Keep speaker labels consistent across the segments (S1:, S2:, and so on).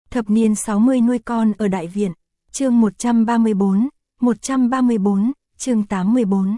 S1: Thập niên 60 nuôi con ở Đại Viện, chương 134, chương 84.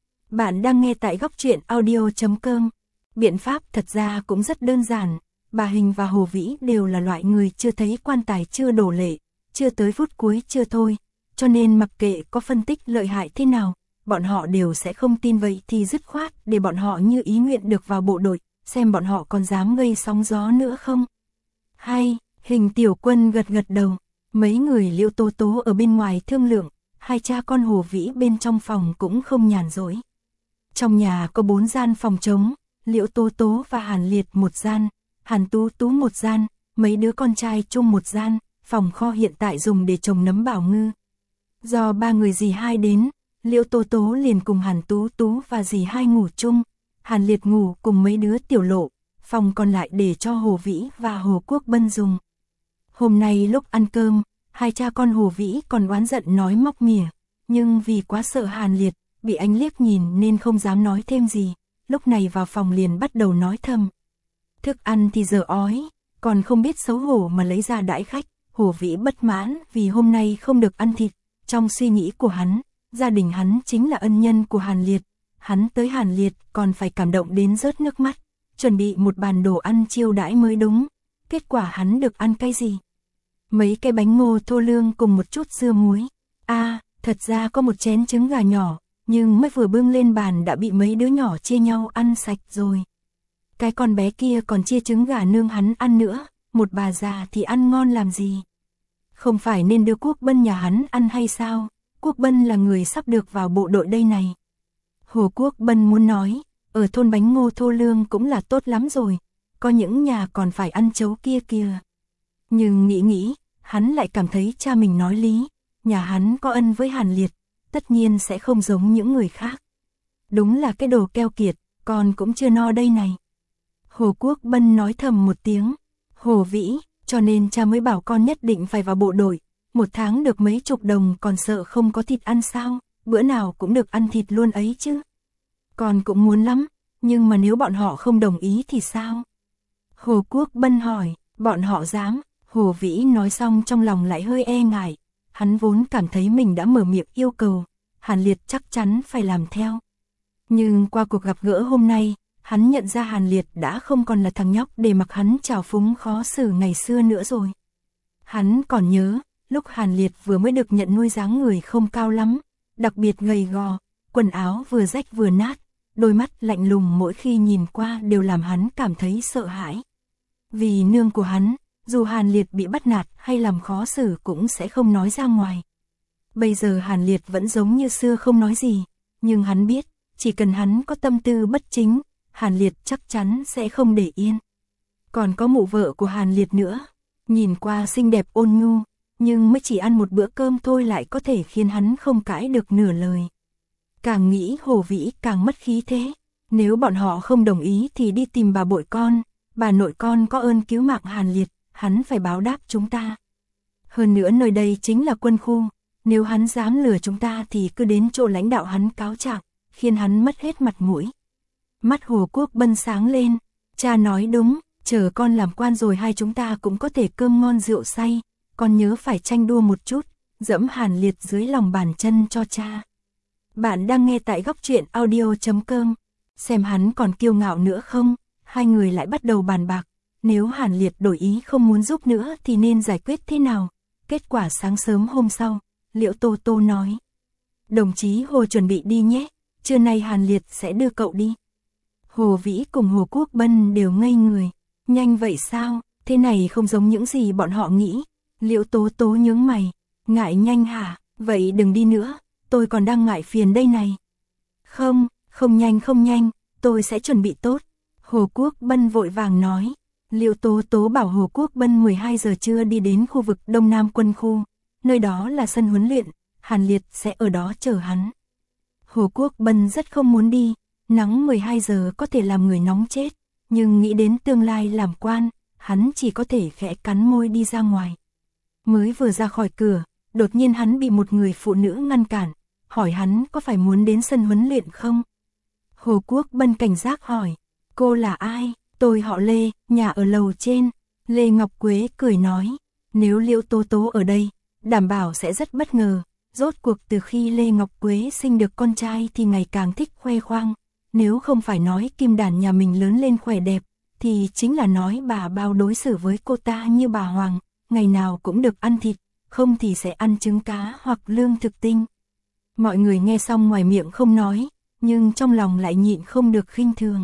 S1: Bạn đang nghe tại góc truyện audio.com. Biện pháp thật ra cũng rất đơn giản, bà Hình và Hồ Vĩ đều là loại người chưa thấy quan tài chưa đổ lệ, chưa tới phút cuối chưa thôi, cho nên mặc kệ có phân tích lợi hại thế nào, bọn họ đều sẽ không tin, vậy thì dứt khoát để bọn họ như ý nguyện được vào bộ đội, xem bọn họ còn dám gây sóng gió nữa không. Hay, Hình tiểu quân gật gật đầu, mấy người Liễu Tố Tố ở bên ngoài thương lượng, hai cha con Hồ Vĩ bên trong phòng cũng không nhàn rỗi. Trong nhà có 4 gian phòng trống, Liễu Tố Tố và Hàn Liệt một gian, Hàn Tú Tú một gian, mấy đứa con trai chung một gian, phòng kho hiện tại dùng để trồng nấm bảo ngư. Do 3 người dì hai đến, Liễu Tố Tố liền cùng Hàn Tú Tú và dì hai ngủ chung, Hàn Liệt ngủ cùng mấy đứa tiểu lộ, phòng còn lại để cho Hồ Vĩ và Hồ Quốc Bân dùng. Hôm nay lúc ăn cơm, hai cha con Hồ Vĩ còn oán giận nói móc mỉa, nhưng vì quá sợ Hàn Liệt, bị anh liếc nhìn nên không dám nói thêm gì, lúc này vào phòng liền bắt đầu nói thầm. Thức ăn thì giờ ói, còn không biết xấu hổ mà lấy ra đãi khách. Hồ Vĩ bất mãn vì hôm nay không được ăn thịt, trong suy nghĩ của hắn, gia đình hắn chính là ân nhân của Hàn Liệt, hắn tới Hàn Liệt còn phải cảm động đến rớt nước mắt, chuẩn bị một bàn đồ ăn chiêu đãi mới đúng, kết quả hắn được ăn cái gì? Mấy cái bánh ngô thô lương cùng một chút dưa muối. Thật ra có một chén trứng gà nhỏ, nhưng mới vừa bưng lên bàn đã bị mấy đứa nhỏ chia nhau ăn sạch rồi. Cái con bé kia còn chia trứng gà nương hắn ăn nữa, một bà già thì ăn ngon làm gì? Không phải nên đưa Quốc Bân nhà hắn ăn hay sao? Quốc Bân là người sắp được vào bộ đội đây này. Hồ Quốc Bân muốn nói, ở thôn bánh ngô thô lương cũng là tốt lắm rồi, có những nhà còn phải ăn chấu kia kìa. Nhưng nghĩ, hắn lại cảm thấy cha mình nói lý, nhà hắn có ân với Hàn Liệt, tất nhiên sẽ không giống những người khác. Đúng là cái đồ keo kiệt, con cũng chưa no đây này. Hồ Quốc Bân nói thầm một tiếng, Hồ Vĩ, cho nên cha mới bảo con nhất định phải vào bộ đội, 1 tháng được mấy chục đồng còn sợ không có thịt ăn sao, bữa nào cũng được ăn thịt luôn ấy chứ. Con cũng muốn lắm, nhưng mà nếu bọn họ không đồng ý thì sao? Hồ Quốc Bân hỏi, bọn họ dám? Hồ Vĩ nói xong trong lòng lại hơi e ngại, hắn vốn cảm thấy mình đã mở miệng yêu cầu, Hàn Liệt chắc chắn phải làm theo. Nhưng qua cuộc gặp gỡ hôm nay, hắn nhận ra Hàn Liệt đã không còn là thằng nhóc để mặc hắn trào phúng khó xử ngày xưa nữa rồi. Hắn còn nhớ, lúc Hàn Liệt vừa mới được nhận nuôi dáng người không cao lắm, đặc biệt gầy gò, quần áo vừa rách vừa nát, đôi mắt lạnh lùng mỗi khi nhìn qua đều làm hắn cảm thấy sợ hãi. Vì nương của hắn, dù Hàn Liệt bị bắt nạt hay làm khó xử cũng sẽ không nói ra ngoài. Bây giờ Hàn Liệt vẫn giống như xưa không nói gì, nhưng hắn biết, chỉ cần hắn có tâm tư bất chính, Hàn Liệt chắc chắn sẽ không để yên. Còn có mụ vợ của Hàn Liệt nữa, nhìn qua xinh đẹp ôn nhu, nhưng mới chỉ ăn một bữa cơm thôi lại có thể khiến hắn không cãi được nửa lời. Càng nghĩ Hồ Vĩ càng mất khí thế, nếu bọn họ không đồng ý thì đi tìm bà bội con, bà nội con có ơn cứu mạng Hàn Liệt, hắn phải báo đáp chúng ta. Hơn nữa nơi đây chính là quân khu, nếu hắn dám lừa chúng ta thì cứ đến chỗ lãnh đạo hắn cáo trạng, khiến hắn mất hết mặt mũi. Mắt Hồ Quốc Bân sáng lên, cha nói đúng, chờ con làm quan rồi hai chúng ta cũng có thể cơm ngon rượu say, con nhớ phải tranh đua một chút, dẫm Hàn Liệt dưới lòng bàn chân cho cha. Bạn đang nghe tại góc truyện audio.com, xem hắn còn kiêu ngạo nữa không, hai người lại bắt đầu bàn bạc, nếu Hàn Liệt đổi ý không muốn giúp nữa thì nên giải quyết thế nào. Kết quả sáng sớm hôm sau, Liễu Tố Tố nói, đồng chí Hồ chuẩn bị đi nhé, trưa nay Hàn Liệt sẽ đưa cậu đi. Hồ Vĩ cùng Hồ Quốc Bân đều ngây người, nhanh vậy sao, thế này không giống những gì bọn họ nghĩ. Liễu Tố Tố nhướng mày, ngại nhanh hả, vậy đừng đi nữa, tôi còn đang ngại phiền đây này. Không nhanh, tôi sẽ chuẩn bị tốt. Hồ Quốc Bân vội vàng nói. Liễu Tố Tố bảo Hồ Quốc Bân 12 giờ trưa đi đến khu vực Đông Nam quân khu, nơi đó là sân huấn luyện, Hàn Liệt sẽ ở đó chờ hắn. Hồ Quốc Bân rất không muốn đi, nắng 12 giờ có thể làm người nóng chết, nhưng nghĩ đến tương lai làm quan, hắn chỉ có thể khẽ cắn môi đi ra ngoài. Mới vừa ra khỏi cửa, đột nhiên hắn bị một người phụ nữ ngăn cản, hỏi hắn có phải muốn đến sân huấn luyện không? Hồ Quốc Bân cảnh giác hỏi, cô là ai? Tôi họ Lê, nhà ở lầu trên. Lê Ngọc Quế cười nói, Nếu Liễu Tố Tố ở đây, đảm bảo sẽ rất bất ngờ. Rốt cuộc từ khi Lê Ngọc Quế sinh được con trai thì ngày càng thích khoe khoang. Nếu không phải nói Kim Đản nhà mình lớn lên khỏe đẹp, thì chính là nói bà Bao đối xử với cô ta như bà Hoàng, ngày nào cũng được ăn thịt, không thì sẽ ăn trứng cá hoặc lương thực tinh. Mọi người nghe xong ngoài miệng không nói, nhưng trong lòng lại nhịn không được khinh thường.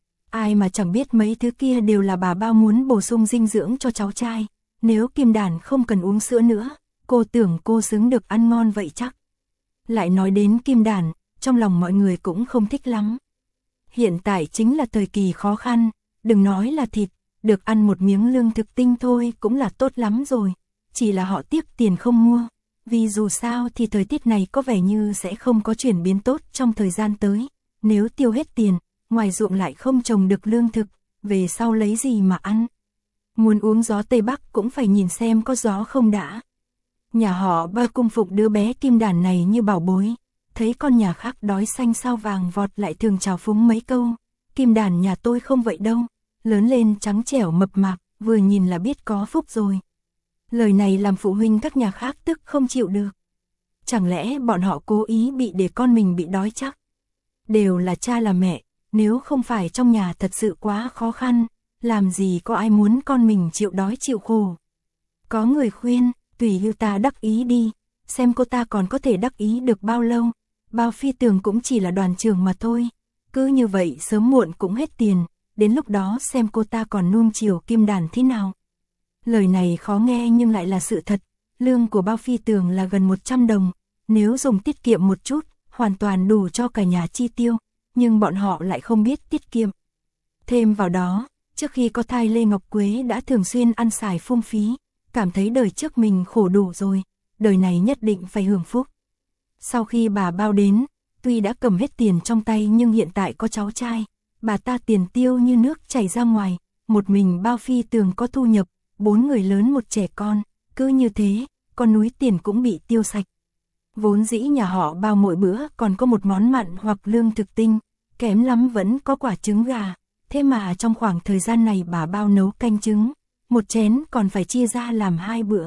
S1: Ai mà chẳng biết mấy thứ kia đều là bà Bao muốn bổ sung dinh dưỡng cho cháu trai. Nếu Kim Đản không cần uống sữa nữa, cô tưởng cô xứng được ăn ngon vậy chắc. Lại nói đến Kim Đản, trong lòng mọi người cũng không thích lắm. Hiện tại chính là thời kỳ khó khăn, đừng nói là thịt, được ăn một miếng lương thực tinh thôi cũng là tốt lắm rồi. Chỉ là họ tiếc tiền không mua, vì dù sao thì thời tiết này có vẻ như sẽ không có chuyển biến tốt trong thời gian tới. Nếu tiêu hết tiền, ngoài ruộng lại không trồng được lương thực, về sau lấy gì mà ăn. Muốn uống gió Tây Bắc cũng phải nhìn xem có gió không đã. Nhà họ Ba cung phụng đứa bé Kim Đản này như bảo bối, thấy con nhà khác đói xanh sao vàng vọt lại thường chào phúng mấy câu. Kim Đản nhà tôi không vậy đâu, lớn lên trắng trẻo mập mạp, vừa nhìn là biết có phúc rồi. Lời này làm phụ huynh các nhà khác tức không chịu được. Chẳng lẽ bọn họ cố ý bị để con mình bị đói chắc? Đều là cha là mẹ, nếu không phải trong nhà thật sự quá khó khăn, làm gì có ai muốn con mình chịu đói chịu khổ. Có người khuyên, tùy Lưu ta đắc ý đi, xem cô ta còn có thể đắc ý được bao lâu. Bao Phi Tường cũng chỉ là đoàn trưởng mà thôi, cứ như vậy sớm muộn cũng hết tiền, đến lúc đó xem cô ta còn nuông chiều Kim Đản thế nào. Lời này khó nghe nhưng lại là sự thật, lương của Bao Phi Tường là gần 100 đồng, nếu dùng tiết kiệm một chút, hoàn toàn đủ cho cả nhà chi tiêu, nhưng bọn họ lại không biết tiết kiệm. Thêm vào đó, trước khi có thai Lê Ngọc Quế đã thường xuyên ăn xài phung phí, cảm thấy đời trước mình khổ đủ rồi, đời này nhất định phải hưởng phúc. Sau khi bà Bao đến, tuy đã cầm hết tiền trong tay nhưng hiện tại có cháu trai, bà ta tiền tiêu như nước chảy ra ngoài, một mình Bao Phi Tường có thu nhập, 4 người lớn một trẻ con, cứ như thế, con núi tiền cũng bị tiêu sạch. Vốn dĩ nhà họ Bao mỗi bữa còn có một món mặn hoặc lương thực tinh, kém lắm vẫn có quả trứng gà, thế mà trong khoảng thời gian này bà Bao nấu canh trứng, một chén còn phải chia ra làm 2 bữa.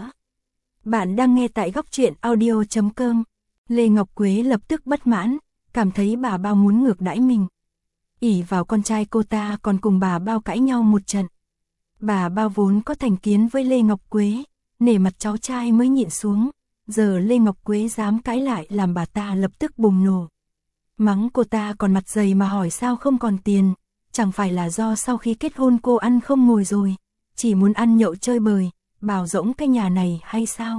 S1: Bạn đang nghe tại góc truyện audio.com. Lê Ngọc Quế lập tức bất mãn, cảm thấy bà Bao muốn ngược đãi mình. Ỷ vào con trai cô ta còn cùng bà Bao cãi nhau một trận. Bà Bao vốn có thành kiến với Lê Ngọc Quế, nể mặt cháu trai mới nhịn xuống, giờ Lê Ngọc Quế dám cãi lại làm bà ta lập tức bùng nổ. Mắng cô ta còn mặt dày mà hỏi sao không còn tiền, chẳng phải là do sau khi kết hôn cô ăn không ngồi rồi, chỉ muốn ăn nhậu chơi bời, bảo rỗng cái nhà này hay sao?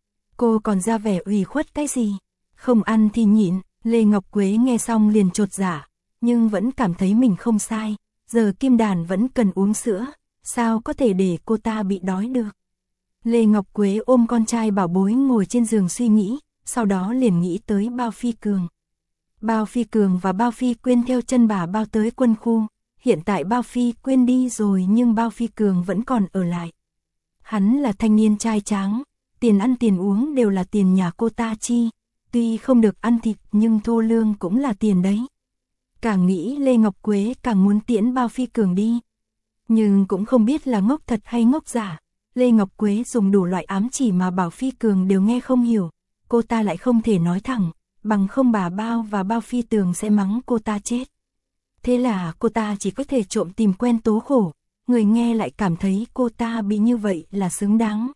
S1: Cô còn ra vẻ ủy khuất cái gì? Không ăn thì nhịn. Lê Ngọc Quế nghe xong liền chột dạ, nhưng vẫn cảm thấy mình không sai, giờ Kim Đản vẫn cần uống sữa, sao có thể để cô ta bị đói được. Lê Ngọc Quế ôm con trai bảo bối ngồi trên giường suy nghĩ, sau đó liền nghĩ tới Bao Phi Cường. Bao Phi Cường và Bao Phi Quyên theo chân bà Bao tới quân khu, hiện tại Bao Phi Quyên đi rồi nhưng Bao Phi Cường vẫn còn ở lại. Hắn là thanh niên trai tráng, tiền ăn tiền uống đều là tiền nhà cô ta chi. Tuy không được ăn thịt nhưng thô lương cũng là tiền đấy. Càng nghĩ Lê Ngọc Quế càng muốn tiễn Bao Phi Cường đi. Nhưng cũng không biết là ngốc thật hay ngốc giả. Lê Ngọc Quế dùng đủ loại ám chỉ mà Bao Phi Cường đều nghe không hiểu. Cô ta lại không thể nói thẳng, bằng không bà Bao và Bao Phi Tường sẽ mắng cô ta chết. Thế là cô ta chỉ có thể trộm tìm quen tố khổ. Người nghe lại cảm thấy cô ta bị như vậy là xứng đáng.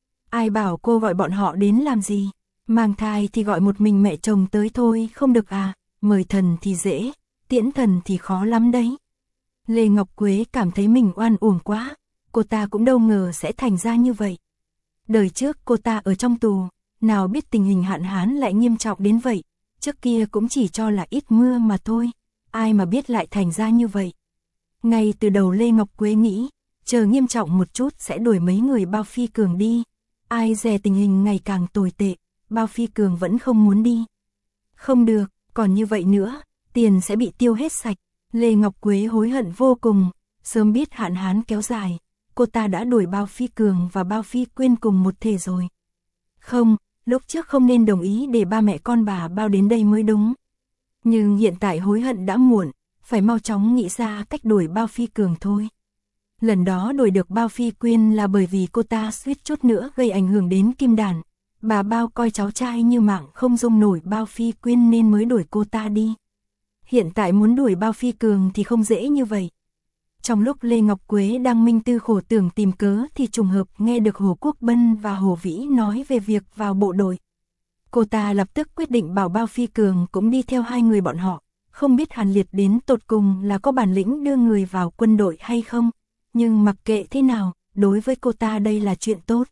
S1: Ai bảo cô gọi bọn họ đến làm gì? Mang thai thì gọi một mình mẹ chồng tới thôi không được à, mời thần thì dễ, tiễn thần thì khó lắm đấy. Lê Ngọc Quế cảm thấy mình oan uổng quá, cô ta cũng đâu ngờ sẽ thành ra như vậy. Đời trước cô ta ở trong tù, nào biết tình hình hạn hán lại nghiêm trọng đến vậy, trước kia cũng chỉ cho là ít mưa mà thôi, ai mà biết lại thành ra như vậy. Ngay từ đầu Lê Ngọc Quế nghĩ, chờ nghiêm trọng một chút sẽ đuổi mấy người Bao Phi Cường đi, ai dè tình hình ngày càng tồi tệ. Bao Phi Cường vẫn không muốn đi. Không được, còn như vậy nữa, tiền sẽ bị tiêu hết sạch. Lê Ngọc Quế hối hận vô cùng, sớm biết hạn hán kéo dài, cô ta đã đuổi Bao Phi Cường và Bao Phi Quyên cùng một thể rồi. Không, lúc trước không nên đồng ý để ba mẹ con bà Bao đến đây mới đúng. Nhưng hiện tại hối hận đã muộn, phải mau chóng nghĩ ra cách đuổi Bao Phi Cường thôi. Lần đó đuổi được Bao Phi Quyên là bởi vì cô ta suýt chút nữa gây ảnh hưởng đến Kim Đàn. Bà Bao coi cháu trai như mạng không dung nổi Bao Phi Quyên nên mới đuổi cô ta đi. Hiện tại muốn đuổi Bao Phi Cường thì không dễ như vậy. Trong lúc Lê Ngọc Quế đang minh tư khổ tưởng tìm cớ thì trùng hợp nghe được Hồ Quốc Bân và Hồ Vĩ nói về việc vào bộ đội. Cô ta lập tức quyết định bảo Bao Phi Cường cũng đi theo hai người bọn họ. Không biết Hàn Liệt đến tột cùng là có bản lĩnh đưa người vào quân đội hay không. Nhưng mặc kệ thế nào, đối với cô ta đây là chuyện tốt.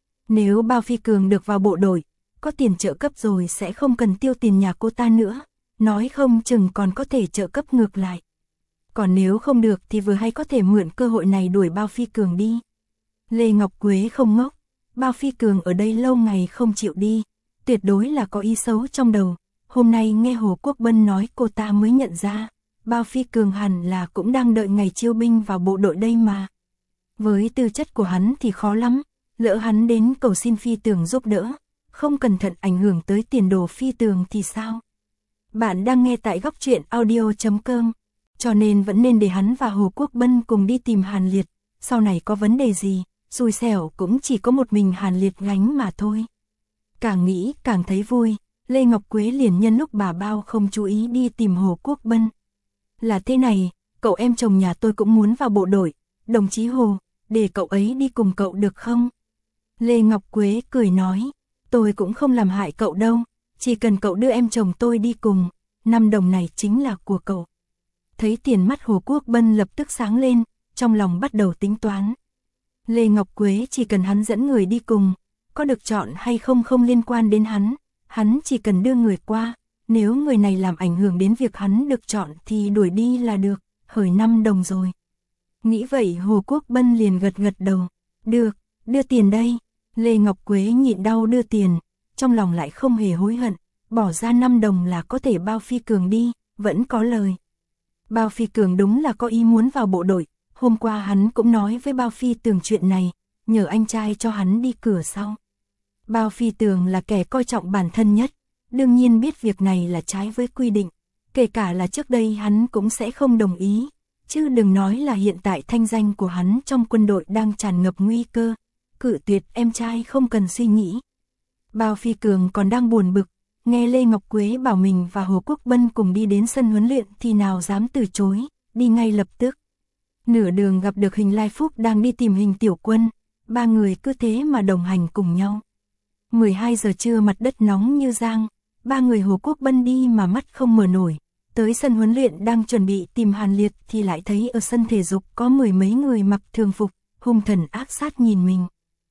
S1: Nếu Bao Phi Cường được vào bộ đội, có tiền trợ cấp rồi sẽ không cần tiêu tiền nhà cô ta nữa. Nói không chừng còn có thể trợ cấp ngược lại. Còn nếu không được thì vừa hay có thể mượn cơ hội này đuổi Bao Phi Cường đi. Lê Ngọc Quế không ngốc. Bao Phi Cường ở đây lâu ngày không chịu đi. Tuyệt đối là có ý xấu trong đầu. Hôm nay nghe Hồ Quốc Bân nói cô ta mới nhận ra. Bao Phi Cường hẳn là cũng đang đợi ngày chiêu binh vào bộ đội đây mà. Với tư chất của hắn thì khó lắm. Lỡ hắn đến cầu xin Phi Tường giúp đỡ. Không cẩn thận ảnh hưởng tới tiền đồ Phi Tường thì sao? Bạn đang nghe tại góc truyện audio.com. Cho nên vẫn nên để hắn và Hồ Quốc Bân cùng đi tìm Hàn Liệt. Sau này có vấn đề gì, xui xẻo cũng chỉ có một mình Hàn Liệt gánh mà thôi. Càng nghĩ càng thấy vui. Lê Ngọc Quế liền nhân lúc bà Bao không chú ý đi tìm Hồ Quốc Bân. Là thế này, cậu em chồng nhà tôi cũng muốn vào bộ đội. Đồng chí Hồ, để cậu ấy đi cùng cậu được không? Lê Ngọc Quế cười nói, tôi cũng không làm hại cậu đâu. Chỉ cần cậu đưa em chồng tôi đi cùng, 5 đồng này chính là của cậu. Thấy tiền mắt Hồ Quốc Bân lập tức sáng lên, trong lòng bắt đầu tính toán. Lê Ngọc Quế chỉ cần hắn dẫn người đi cùng, có được chọn hay không không liên quan đến hắn chỉ cần đưa người qua, nếu người này làm ảnh hưởng đến việc hắn được chọn thì đuổi đi là được, hởi 5 đồng rồi. Nghĩ vậy Hồ Quốc Bân liền gật gật đầu, được, đưa tiền đây. Lê Ngọc Quế nhịn đau đưa tiền, trong lòng lại không hề hối hận, bỏ ra 5 đồng là có thể Bao Phi Cường đi, vẫn có lời. Bao Phi Cường đúng là có ý muốn vào bộ đội, hôm qua hắn cũng nói với Bao Phi Tường chuyện này, nhờ anh trai cho hắn đi cửa sau. Bao Phi Tường là kẻ coi trọng bản thân nhất, đương nhiên biết việc này là trái với quy định, kể cả là trước đây hắn cũng sẽ không đồng ý, chứ đừng nói là hiện tại thanh danh của hắn trong quân đội đang tràn ngập nguy cơ, cự tuyệt em trai không cần suy nghĩ. Bao Phi Cường còn đang buồn bực, nghe Lê Ngọc Quế bảo mình và Hồ Quốc Bân cùng đi đến sân huấn luyện thì nào dám từ chối, đi ngay lập tức. Nửa đường gặp được Hình Lai Phúc đang đi tìm Hình Tiểu Quân, ba người cứ thế mà đồng hành cùng nhau. 12 giờ trưa mặt đất nóng như giang, ba người Hồ Quốc Bân đi mà mắt không mở nổi. Tới sân huấn luyện đang chuẩn bị tìm Hàn Liệt thì lại thấy ở sân thể dục có 10 mấy người mặc thường phục, hung thần ác sát nhìn mình.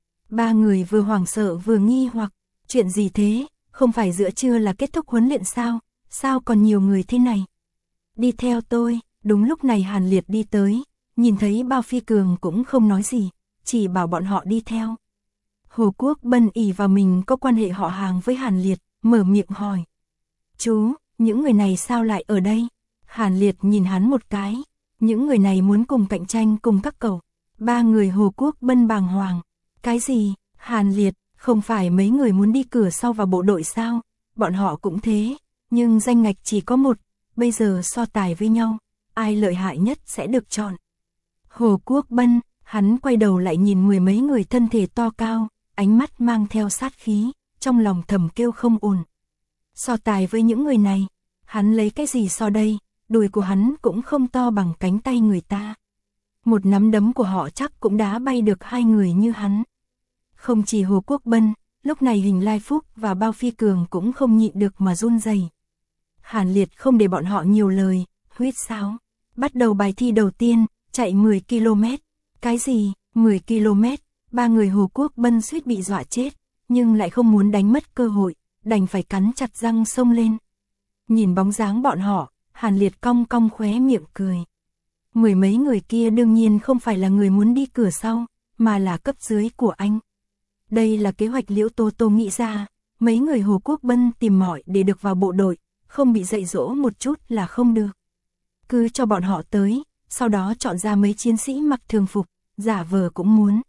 S1: Ba người vừa hoảng sợ vừa nghi hoặc, chuyện gì thế, không phải giữa trưa là kết thúc huấn luyện sao, sao còn nhiều người thế này? Đi theo tôi, đúng lúc này Hàn Liệt đi tới, nhìn thấy Bao Phi Cường cũng không nói gì, chỉ bảo bọn họ đi theo. Hồ Quốc Bân ỷ vào mình có quan hệ họ hàng với Hàn Liệt, mở miệng hỏi. Chú, những người này sao lại ở đây? Hàn Liệt nhìn hắn một cái, những người này muốn cùng cạnh tranh cùng các cậu. Ba người Hồ Quốc Bân bàng hoàng. Cái gì? Hàn Liệt, không phải mấy người muốn đi cửa sau vào bộ đội sao? Bọn họ cũng thế, nhưng danh ngạch chỉ có một, bây giờ so tài với nhau, ai lợi hại nhất sẽ được chọn. Hồ Quốc Bân, hắn quay đầu lại nhìn 10 mấy người thân thể to cao, ánh mắt mang theo sát khí, trong lòng thầm kêu không ổn. So tài với những người này, hắn lấy cái gì so đây, đùi của hắn cũng không to bằng cánh tay người ta. Một nắm đấm của họ chắc cũng đá bay được hai người như hắn. Không chỉ Hồ Quốc Bân, lúc này Hình Lai Phúc và Bao Phi Cường cũng không nhịn được mà run rẩy. Hàn Liệt không để bọn họ nhiều lời, huýt sáo. Bắt đầu bài thi đầu tiên, chạy 10 km. Cái gì, 10 km? Ba người Hồ Quốc Bân suýt bị dọa chết, nhưng lại không muốn đánh mất cơ hội, đành phải cắn chặt răng xông lên. Nhìn bóng dáng bọn họ, Hàn Liệt cong cong khóe miệng cười. 10 mấy người kia đương nhiên không phải là người muốn đi cửa sau, mà là cấp dưới của anh. Đây là kế hoạch Liễu Tô Tô nghĩ ra, mấy người Hồ Quốc Bân tìm mọi để được vào bộ đội, không bị dạy dỗ một chút là không được. Cứ cho bọn họ tới, sau đó chọn ra mấy chiến sĩ mặc thường phục, giả vờ cũng muốn.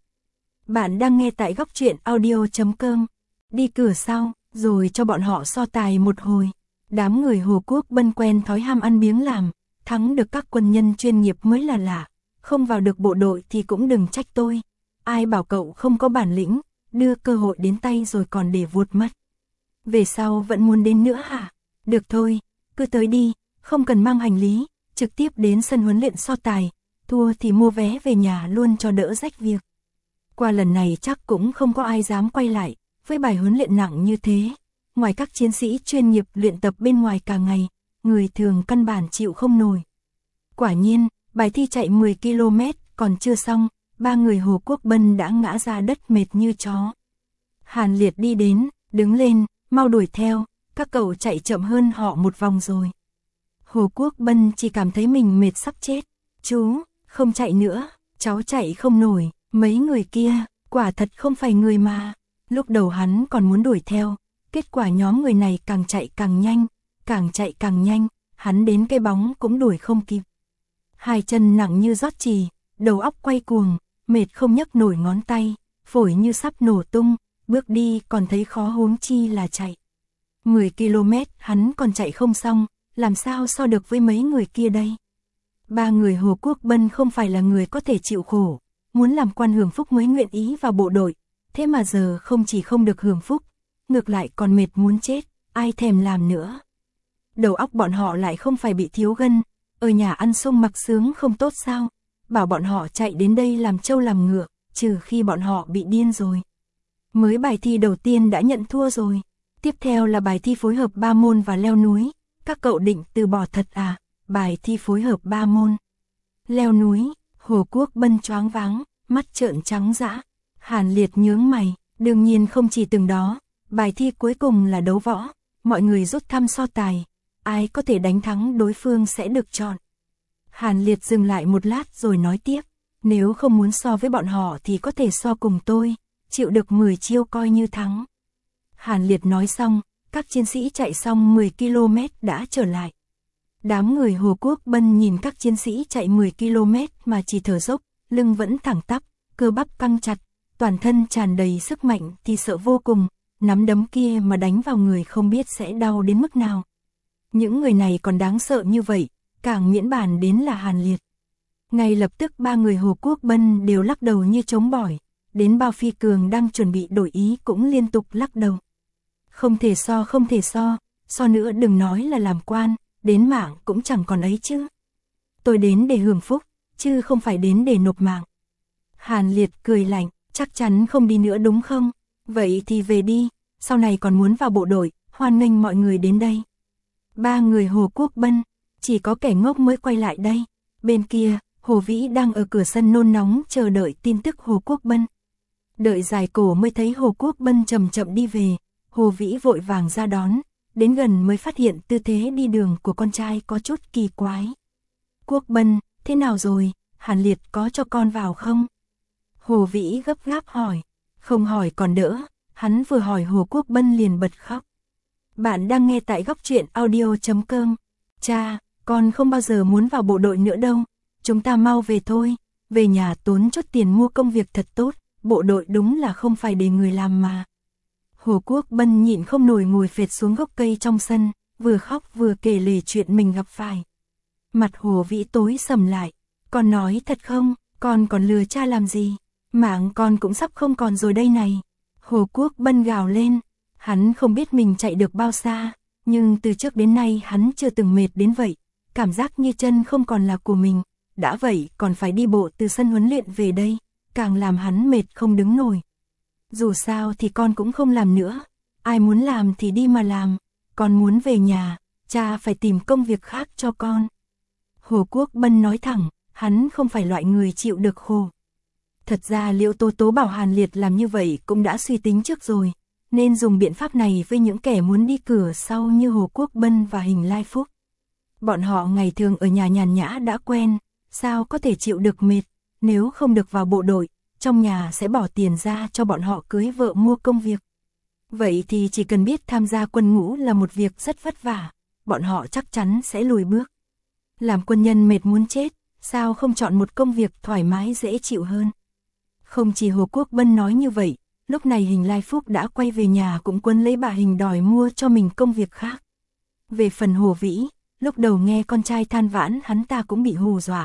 S1: Bạn đang nghe tại góc truyện audio.com, đi cửa sau, rồi cho bọn họ so tài một hồi. Đám người Hồ Quốc Bân quen thói ham ăn biếng làm, thắng được các quân nhân chuyên nghiệp mới là lạ, không vào được bộ đội thì cũng đừng trách tôi. Ai bảo cậu không có bản lĩnh, đưa cơ hội đến tay rồi còn để vuột mất. Về sau vẫn muốn đến nữa hả? Được thôi, cứ tới đi, không cần mang hành lý, trực tiếp đến sân huấn luyện so tài, thua thì mua vé về nhà luôn cho đỡ rách việc. Qua lần này chắc cũng không có ai dám quay lại, với bài huấn luyện nặng như thế. Ngoài các chiến sĩ chuyên nghiệp luyện tập bên ngoài cả ngày, người thường căn bản chịu không nổi. Quả nhiên, bài thi chạy 10 km còn chưa xong, ba người Hồ Quốc Bân đã ngã ra đất mệt như chó. Hàn Liệt đi đến, đứng lên, mau đuổi theo, các cậu chạy chậm hơn họ một vòng rồi. Hồ Quốc Bân chỉ cảm thấy mình mệt sắp chết. Chú, không chạy nữa, cháu chạy không nổi, mấy người kia, quả thật không phải người mà. Lúc đầu hắn còn muốn đuổi theo, kết quả nhóm người này càng chạy càng nhanh, hắn đến cái bóng cũng đuổi không kịp. Hai chân nặng như rót chì, đầu óc quay cuồng, mệt không nhấc nổi ngón tay, phổi như sắp nổ tung, bước đi còn thấy khó huống chi là chạy. 10 km hắn còn chạy không xong, làm sao so được với mấy người kia đây? Ba người Hồ Quốc Bân không phải là người có thể chịu khổ, muốn làm quan hưởng phúc mới nguyện ý vào bộ đội, thế mà giờ không chỉ không được hưởng phúc, ngược lại còn mệt muốn chết, ai thèm làm nữa. Đầu óc bọn họ lại không phải bị thiếu gân, ở nhà ăn xông mặc sướng không tốt sao, bảo bọn họ chạy đến đây làm trâu làm ngựa, trừ khi bọn họ bị điên rồi. Mới bài thi đầu tiên đã nhận thua rồi, tiếp theo là bài thi phối hợp 3 môn và leo núi, các cậu định từ bỏ thật à? Bài thi phối hợp 3 môn. Leo núi, Hồ Quốc Bân choáng váng, mắt trợn trắng dã. Hàn Liệt nhướng mày, đương nhiên không chỉ từng đó, bài thi cuối cùng là đấu võ, mọi người rút thăm so tài, ai có thể đánh thắng đối phương sẽ được chọn. Hàn Liệt dừng lại một lát rồi nói tiếp, nếu không muốn so với bọn họ thì có thể so cùng tôi, chịu được 10 chiêu coi như thắng. Hàn Liệt nói xong, các chiến sĩ chạy xong 10 km đã trở lại. Đám người Hồ Quốc Bân nhìn các chiến sĩ chạy 10 km mà chỉ thở dốc, lưng vẫn thẳng tắp, cơ bắp căng chặt, toàn thân tràn đầy sức mạnh thì sợ vô cùng, nắm đấm kia mà đánh vào người không biết sẽ đau đến mức nào. Những người này còn đáng sợ như vậy, càng miễn bàn đến là Hàn Liệt. Ngay lập tức ba người Hồ Quốc Bân đều lắc đầu như trống bỏi, đến Bao Phi Cường đang chuẩn bị đổi ý cũng liên tục lắc đầu. Không thể so nữa đừng nói là làm quan, đến mạng cũng chẳng còn ấy chứ. Tôi đến để hưởng phúc, chứ không phải đến để nộp mạng. Hàn Liệt cười lạnh, chắc chắn không đi nữa đúng không? Vậy thì về đi, sau này còn muốn vào bộ đội, hoan nghênh mọi người đến đây. Ba người Hồ Quốc Bân, chỉ có kẻ ngốc mới quay lại đây. Bên kia, Hồ Vĩ đang ở cửa sân nôn nóng chờ đợi tin tức Hồ Quốc Bân. Đợi dài cổ mới thấy Hồ Quốc Bân chậm chậm đi về, Hồ Vĩ vội vàng ra đón, đến gần mới phát hiện tư thế đi đường của con trai có chút kỳ quái. Quốc Bân, thế nào rồi, Hàn Liệt có cho con vào không? Hồ Vĩ gấp gáp hỏi, không hỏi còn đỡ, hắn vừa hỏi Hồ Quốc Bân liền bật khóc. Bạn đang nghe tại Góc Truyện Audio.com. Cha, con không bao giờ muốn vào bộ đội nữa đâu, chúng ta mau về thôi, về nhà tốn chút tiền mua công việc thật tốt, bộ đội đúng là không phải để người làm mà. Hồ Quốc Bân nhịn không nổi ngồi phệt xuống gốc cây trong sân, vừa khóc vừa kể lể chuyện mình gặp phải. Mặt Hồ Vĩ tối sầm lại, con nói thật không, con còn lừa cha làm gì, mạng con cũng sắp không còn rồi đây này. Hồ Quốc Bân gào lên, hắn không biết mình chạy được bao xa, nhưng từ trước đến nay hắn chưa từng mệt đến vậy, cảm giác như chân không còn là của mình, đã vậy còn phải đi bộ từ sân huấn luyện về đây, càng làm hắn mệt không đứng nổi. Dù sao thì con cũng không làm nữa, ai muốn làm thì đi mà làm, con muốn về nhà, cha phải tìm công việc khác cho con. Hồ Quốc Bân nói thẳng, hắn không phải loại người chịu được khổ. Thật ra Liễu Tố Tố bảo Hàn Liệt làm như vậy cũng đã suy tính trước rồi, nên dùng biện pháp này với những kẻ muốn đi cửa sau như Hồ Quốc Bân và Hình Lai Phúc. Bọn họ ngày thường ở nhà nhàn nhã đã quen, sao có thể chịu được mệt, nếu không được vào bộ đội, trong nhà sẽ bỏ tiền ra cho bọn họ cưới vợ mua công việc. Vậy thì chỉ cần biết tham gia quân ngũ là một việc rất vất vả, bọn họ chắc chắn sẽ lùi bước. Làm quân nhân mệt muốn chết, sao không chọn một công việc thoải mái dễ chịu hơn. Không chỉ Hồ Quốc Bân nói như vậy, lúc này Hình Lai Phúc đã quay về nhà cũng quấn lấy bà Hình đòi mua cho mình công việc khác. Về phần Hồ Vĩ, lúc đầu nghe con trai than vãn hắn ta cũng bị hù dọa,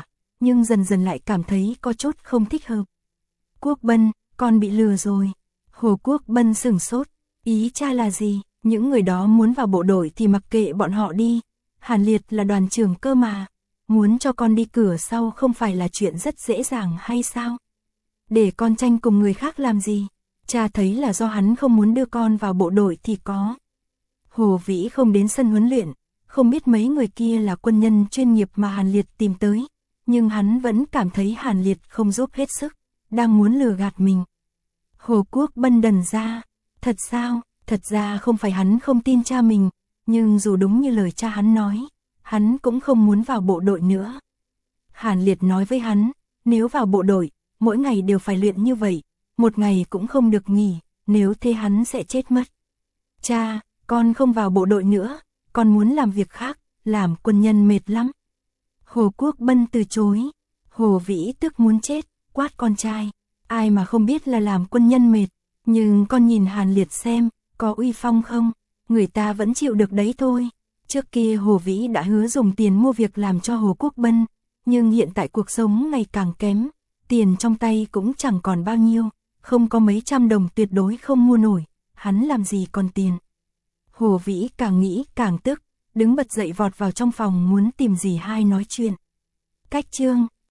S1: nhưng dần dần lại cảm thấy có chút không thích hợp. Quốc Bân, con bị lừa rồi. Hồ Quốc Bân sửng sốt, ý cha là gì? Những người đó muốn vào bộ đội thì mặc kệ bọn họ đi. Hàn Liệt là đoàn trưởng cơ mà. Muốn cho con đi cửa sau không phải là chuyện rất dễ dàng hay sao? Để con tranh cùng người khác làm gì? Cha thấy là do hắn không muốn đưa con vào bộ đội thì có. Hồ Vĩ không đến sân huấn luyện, không biết mấy người kia là quân nhân chuyên nghiệp mà Hàn Liệt tìm tới. Nhưng hắn vẫn cảm thấy Hàn Liệt không giúp hết sức, đang muốn lừa gạt mình. Hồ Quốc Bân đần ra, thật sao? Thật ra không phải hắn không tin cha mình, nhưng dù đúng như lời cha hắn nói, hắn cũng không muốn vào bộ đội nữa. Hàn Liệt nói với hắn, nếu vào bộ đội, mỗi ngày đều phải luyện như vậy, một ngày cũng không được nghỉ, nếu thế hắn sẽ chết mất. Cha, con không vào bộ đội nữa, con muốn làm việc khác, làm quân nhân mệt lắm. Hồ Quốc Bân từ chối. Hồ Vĩ tức muốn chết, quát con trai, ai mà không biết là làm quân nhân mệt, nhưng con nhìn Hàn Liệt xem, có uy phong không, người ta vẫn chịu được đấy thôi. Trước kia Hồ Vĩ đã hứa dùng tiền mua việc làm cho Hồ Quốc Bân, nhưng hiện tại cuộc sống ngày càng kém, tiền trong tay cũng chẳng còn bao nhiêu, không có mấy trăm đồng tuyệt đối không mua nổi, hắn làm gì còn tiền. Hồ Vĩ càng nghĩ càng tức, đứng bật dậy vọt vào trong phòng muốn tìm dì hai nói chuyện. Cách chương